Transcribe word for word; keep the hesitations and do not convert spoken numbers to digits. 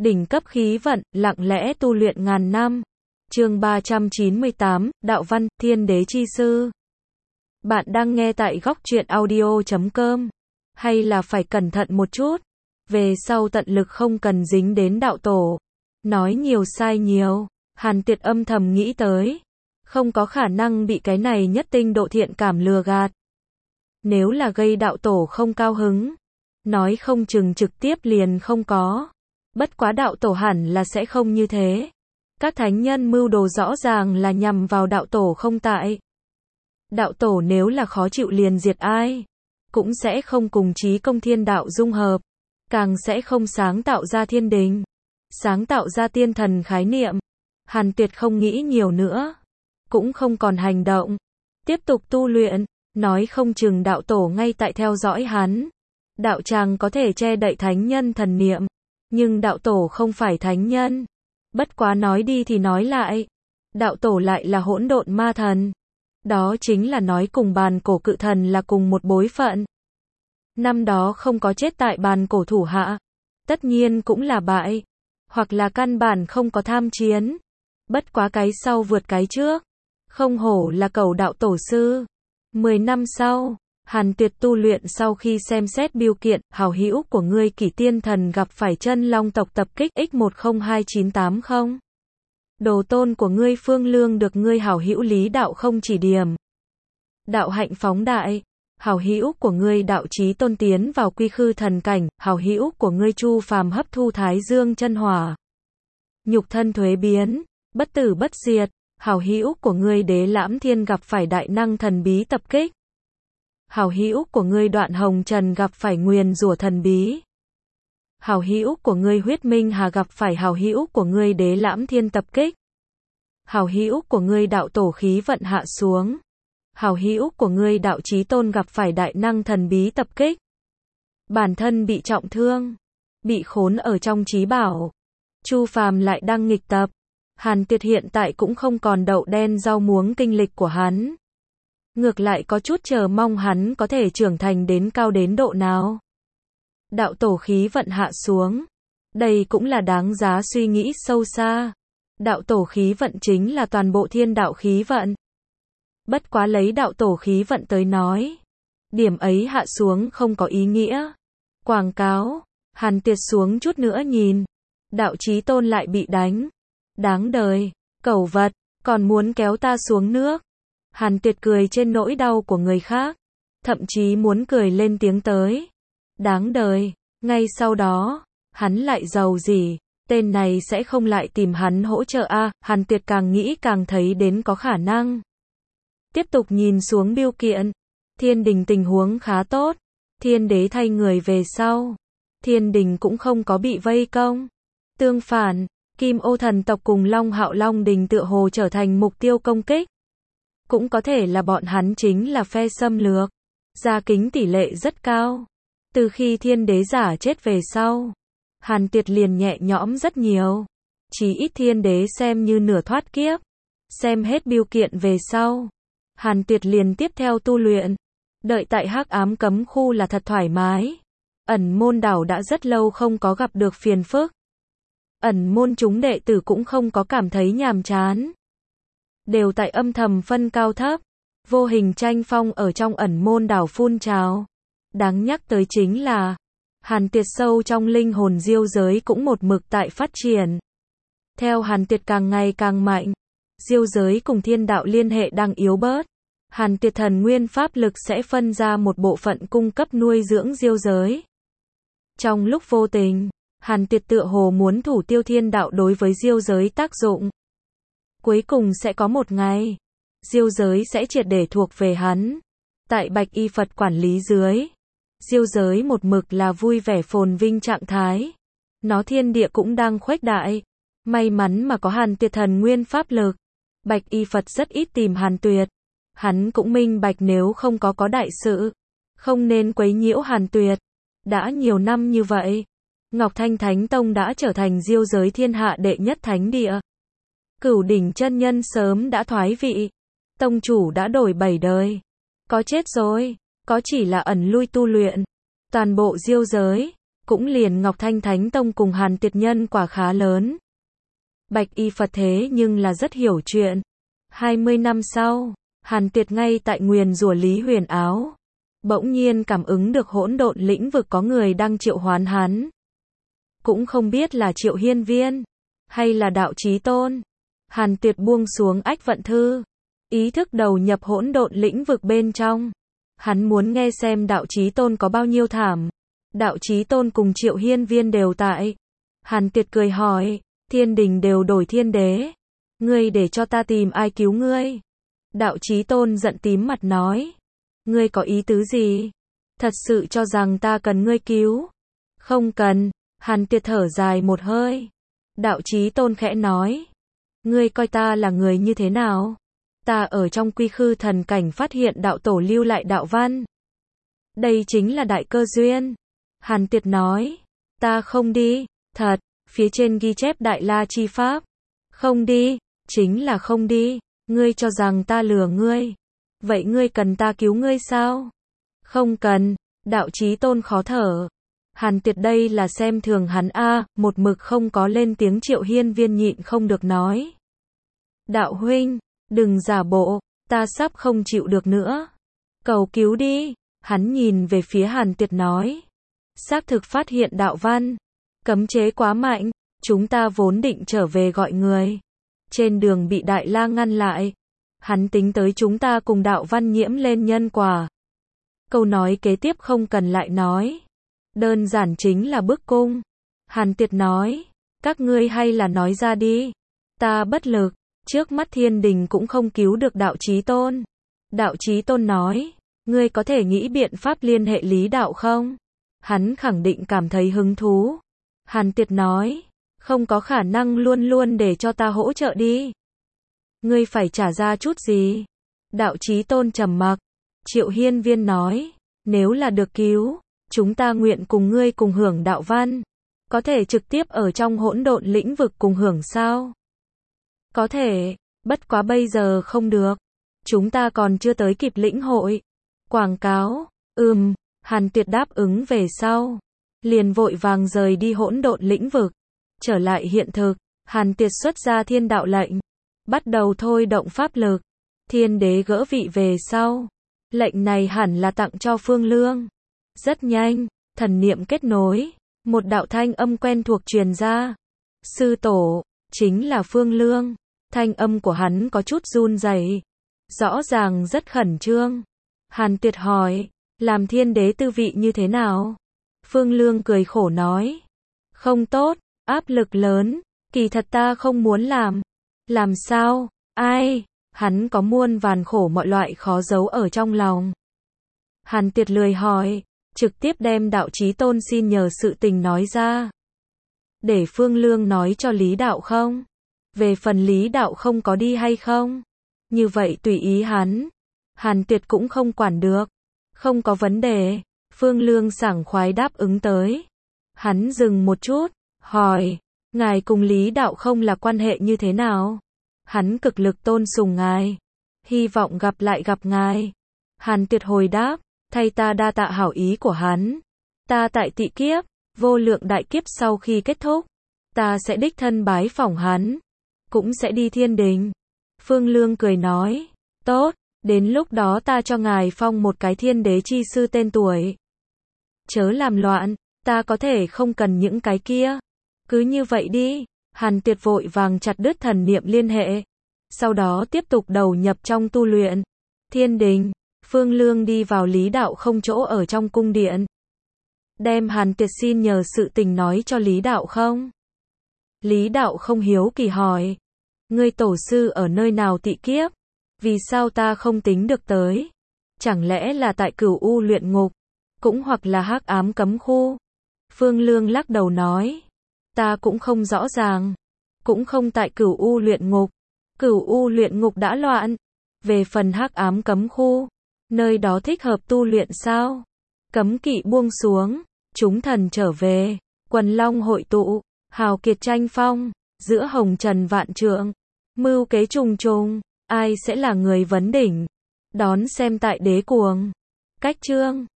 Đỉnh cấp khí vận, lặng lẽ tu luyện ngàn năm. Chương ba trăm chín mươi tám, Đạo văn, Thiên đế chi sư. Bạn đang nghe tại góc truyện audio chấm com. Hay là phải cẩn thận một chút. Về sau tận lực không cần dính đến đạo tổ. Nói nhiều sai nhiều. Hàn Tuyệt âm thầm nghĩ tới. Không có khả năng bị cái này nhất tinh độ thiện cảm lừa gạt. Nếu là gây đạo tổ không cao hứng. Nói không chừng trực tiếp liền không có. Bất quá đạo tổ hẳn là sẽ không như thế. Các thánh nhân mưu đồ rõ ràng là nhằm vào đạo tổ không tại. Đạo tổ nếu là khó chịu liền diệt ai. Cũng sẽ không cùng chí công thiên đạo dung hợp. Càng sẽ không sáng tạo ra thiên đình. Sáng tạo ra tiên thần khái niệm. Hàn Tuyệt không nghĩ nhiều nữa. Cũng không còn hành động. Tiếp tục tu luyện. Nói không chừng đạo tổ ngay tại theo dõi hắn. Đạo tràng có thể che đậy thánh nhân thần niệm. Nhưng đạo tổ không phải thánh nhân. Bất quá nói đi thì nói lại. Đạo tổ lại là hỗn độn ma thần. Đó chính là nói cùng bàn cổ cự thần là cùng một bối phận. Năm đó không có chết tại bàn cổ thủ hạ. Tất nhiên cũng là bại. Hoặc là căn bản không có tham chiến. Bất quá cái sau vượt cái trước. Không hổ là cầu đạo tổ sư. Mười năm sau. Hàn Tuyệt tu luyện sau khi xem xét biêu kiện, hảo hữu của ngươi Kỷ Tiên Thần gặp phải chân long tộc tập kích x một không hai chín tám không. Đồ tôn của ngươi Phương Lương được ngươi hảo hữu Lý Đạo không chỉ điểm. Đạo hạnh phóng đại, hảo hữu của ngươi Đạo Chí Tôn tiến vào quy khư thần cảnh, hảo hữu của ngươi Chu Phàm hấp thu Thái Dương chân hỏa. Nhục thân thuế biến, bất tử bất diệt, hảo hữu của ngươi Đế Lãm Thiên gặp phải đại năng thần bí tập kích. Hảo hữu của ngươi Đoạn Hồng Trần gặp phải nguyền rủa thần bí. Hảo hữu của ngươi Huyết Minh Hà gặp phải hảo hữu của ngươi Đế Lãm Thiên tập kích. Hảo hữu của ngươi Đạo Tổ khí vận hạ xuống. Hảo hữu của ngươi Đạo Chí Tôn gặp phải đại năng thần bí tập kích. Bản thân bị trọng thương, bị khốn ở trong trí bảo. Chu Phàm lại đang nghịch tập. Hàn Tuyệt hiện tại cũng không còn đậu đen rau muống kinh lịch của hắn. Ngược lại có chút chờ mong hắn có thể trưởng thành đến cao đến độ nào. Đạo tổ khí vận hạ xuống. Đây cũng là đáng giá suy nghĩ sâu xa. Đạo tổ khí vận chính là toàn bộ thiên đạo khí vận. Bất quá lấy đạo tổ khí vận tới nói. Điểm ấy hạ xuống không có ý nghĩa. Quảng cáo. Hàn Tuyệt xuống chút nữa nhìn. Đạo Chí Tôn lại bị đánh. Đáng đời. Cẩu vật. Còn muốn kéo ta xuống nước. Hàn Tuyệt cười trên nỗi đau của người khác. Thậm chí muốn cười lên tiếng tới. Đáng đời. Ngay sau đó, hắn lại giàu gì. Tên này sẽ không lại tìm hắn hỗ trợ a à, Hàn Tuyệt càng nghĩ càng thấy đến có khả năng. Tiếp tục nhìn xuống biêu kiện. Thiên đình tình huống khá tốt. Thiên đế thay người về sau. Thiên đình cũng không có bị vây công. Tương phản, Kim Ô thần tộc cùng Long Hạo Long đình tựa hồ trở thành mục tiêu công kích. Cũng có thể là bọn hắn chính là phe xâm lược. Gia kính tỷ lệ rất cao. Từ khi thiên đế giả chết về sau, Hàn Tuyệt liền nhẹ nhõm rất nhiều. Chỉ ít thiên đế xem như nửa thoát kiếp. Xem hết biêu kiện về sau, Hàn Tuyệt liền tiếp theo tu luyện. Đợi tại Hắc Ám cấm khu là thật thoải mái. Ẩn môn đảo đã rất lâu không có gặp được phiền phức. Ẩn môn chúng đệ tử cũng không có cảm thấy nhàm chán. Đều tại âm thầm phân cao thấp. Vô hình tranh phong ở trong ẩn môn đảo phun trào. Đáng nhắc tới chính là Hàn Tuyệt sâu trong linh hồn diêu giới cũng một mực tại phát triển. Theo Hàn Tuyệt càng ngày càng mạnh, diêu giới cùng thiên đạo liên hệ đang yếu bớt. Hàn Tuyệt thần nguyên pháp lực sẽ phân ra một bộ phận cung cấp nuôi dưỡng diêu giới. Trong lúc vô tình, Hàn Tuyệt tựa hồ muốn thủ tiêu thiên đạo đối với diêu giới tác dụng. Cuối cùng sẽ có một ngày, diêu giới sẽ triệt để thuộc về hắn. Tại Bạch Y Phật quản lý dưới, diêu giới một mực là vui vẻ phồn vinh trạng thái. Nó thiên địa cũng đang khuếch đại. May mắn mà có Hàn Tuyệt thần nguyên pháp lực. Bạch Y Phật rất ít tìm Hàn Tuyệt. Hắn cũng minh bạch nếu không có có đại sự, không nên quấy nhiễu Hàn Tuyệt. Đã nhiều năm như vậy, Ngọc Thanh Thánh Tông đã trở thành diêu giới thiên hạ đệ nhất thánh địa. Cửu đỉnh chân nhân sớm đã thoái vị. Tông chủ đã đổi bảy đời. Có chết rồi, có chỉ là ẩn lui tu luyện. Toàn bộ diêu giới, cũng liền Ngọc Thanh Thánh Tông cùng Hàn Tiệt nhân quả khá lớn. Bạch Y Phật thế nhưng là rất hiểu chuyện. hai mươi năm sau, Hàn Tiệt ngay tại nguyền rủa Lý Huyền Áo, bỗng nhiên cảm ứng được hỗn độn lĩnh vực có người đang triệu hoán hắn. Cũng không biết là Triệu Hiên Viên, hay là Đạo Chí Tôn. Hàn Tiệt buông xuống ách vận thư, ý thức đầu nhập hỗn độn lĩnh vực bên trong. Hắn muốn nghe xem Đạo Chí Tôn có bao nhiêu thảm. Đạo Chí Tôn cùng Triệu Hiên Viên đều tại. Hàn Tiệt cười hỏi, thiên đình đều đổi thiên đế, ngươi để cho ta tìm ai cứu ngươi? Đạo Chí Tôn giận tím mặt nói, ngươi có ý tứ gì? Thật sự cho rằng ta cần ngươi cứu? Không cần. Hàn Tiệt thở dài một hơi. Đạo Chí Tôn khẽ nói, ngươi coi ta là người như thế nào? Ta ở trong quy khư thần cảnh phát hiện đạo tổ lưu lại đạo văn. Đây chính là đại cơ duyên. Hàn Tiệt nói, ta không đi. Thật, phía trên ghi chép đại la chi pháp. Không đi, chính là không đi. Ngươi cho rằng ta lừa ngươi. Vậy ngươi cần ta cứu ngươi sao? Không cần. Đạo Chí Tôn khó thở. Hàn Tiệt đây là xem thường hắn a, một mực không có lên tiếng Triệu Hiên Viên nhịn không được nói. Đạo huynh, đừng giả bộ, ta sắp không chịu được nữa. Cầu cứu đi. Hắn nhìn về phía Hàn Tiệt nói. Xác thực phát hiện đạo văn. Cấm chế quá mạnh, chúng ta vốn định trở về gọi người. Trên đường bị Đại La ngăn lại. Hắn tính tới chúng ta cùng đạo văn nhiễm lên nhân quả. Câu nói kế tiếp không cần lại nói. Đơn giản chính là bức cung. Hàn Tiệt nói, các ngươi hay là nói ra đi. Ta bất lực, trước mắt thiên đình cũng không cứu được Đạo Chí Tôn. Đạo Chí Tôn nói, ngươi có thể nghĩ biện pháp liên hệ Lý Đạo không? Hắn khẳng định cảm thấy hứng thú. Hàn Tiệt nói, không có khả năng, luôn luôn để cho ta hỗ trợ đi. Ngươi phải trả ra chút gì? Đạo Chí Tôn trầm mặc. Triệu Hiên Viên nói, nếu là được cứu, chúng ta nguyện cùng ngươi cùng hưởng đạo văn. Có thể trực tiếp ở trong hỗn độn lĩnh vực cùng hưởng sao? Có thể, bất quá bây giờ không được. Chúng ta còn chưa tới kịp lĩnh hội. Quảng cáo, ừm, Hàn Tiệt đáp ứng về sau. Liền vội vàng rời đi hỗn độn lĩnh vực. Trở lại hiện thực, Hàn Tiệt xuất ra thiên đạo lệnh. Bắt đầu thôi động pháp lực. Thiên đế gỡ vị về sau. Lệnh này hẳn là tặng cho Phương Lương. Rất nhanh, thần niệm kết nối. Một đạo thanh âm quen thuộc truyền ra. Sư tổ, chính là Phương Lương. Thanh âm của hắn có chút run rẩy, rõ ràng rất khẩn trương. Hàn Tiệt hỏi, làm thiên đế tư vị như thế nào? Phương Lương cười khổ nói, không tốt, áp lực lớn, kỳ thật ta không muốn làm. Làm sao? Ai? Hắn có muôn vàn khổ mọi loại khó giấu ở trong lòng. Hàn Tiệt lười hỏi, trực tiếp đem Đạo Chí Tôn xin nhờ sự tình nói ra. Để Phương Lương nói cho Lý Đạo không? Về phần Lý Đạo không có đi hay không? Như vậy tùy ý hắn. Hàn Tiệt cũng không quản được. Không có vấn đề. Phương Lương sảng khoái đáp ứng tới. Hắn dừng một chút, hỏi, ngài cùng Lý Đạo không là quan hệ như thế nào? Hắn cực lực tôn sùng ngài. Hy vọng gặp lại gặp ngài. Hàn Tiệt hồi đáp, thay ta đa tạ hảo ý của hắn. Ta tại tị kiếp, vô lượng đại kiếp sau khi kết thúc, ta sẽ đích thân bái phỏng hắn. Cũng sẽ đi thiên đình. Phương Lương cười nói, tốt, đến lúc đó ta cho ngài phong một cái thiên đế chi sư tên tuổi. Chớ làm loạn, ta có thể không cần những cái kia. Cứ như vậy đi. Hàn Tiệt vội vàng chặt đứt thần niệm liên hệ. Sau đó tiếp tục đầu nhập trong tu luyện. Thiên đình, Phương Lương đi vào Lý Đạo không chỗ ở trong cung điện. Đem Hàn Tiệt xin nhờ sự tình nói cho Lý Đạo không. Lý Đạo không hiếu kỳ hỏi, ngươi tổ sư ở nơi nào tị kiếp? Vì sao ta không tính được tới? Chẳng lẽ là tại Cửu U luyện ngục, cũng hoặc là Hắc Ám cấm khu? Phương Lương lắc đầu nói, ta cũng không rõ ràng, cũng không tại Cửu U luyện ngục. Cửu U luyện ngục đã loạn. Về phần Hắc Ám cấm khu, nơi đó thích hợp tu luyện sao? Cấm kỵ buông xuống, chúng thần trở về, quần long hội tụ, hào kiệt tranh phong, giữa hồng trần vạn trượng, mưu kế trùng trùng, ai sẽ là người vấn đỉnh? Đón xem tại Đế Cuồng. Cách chương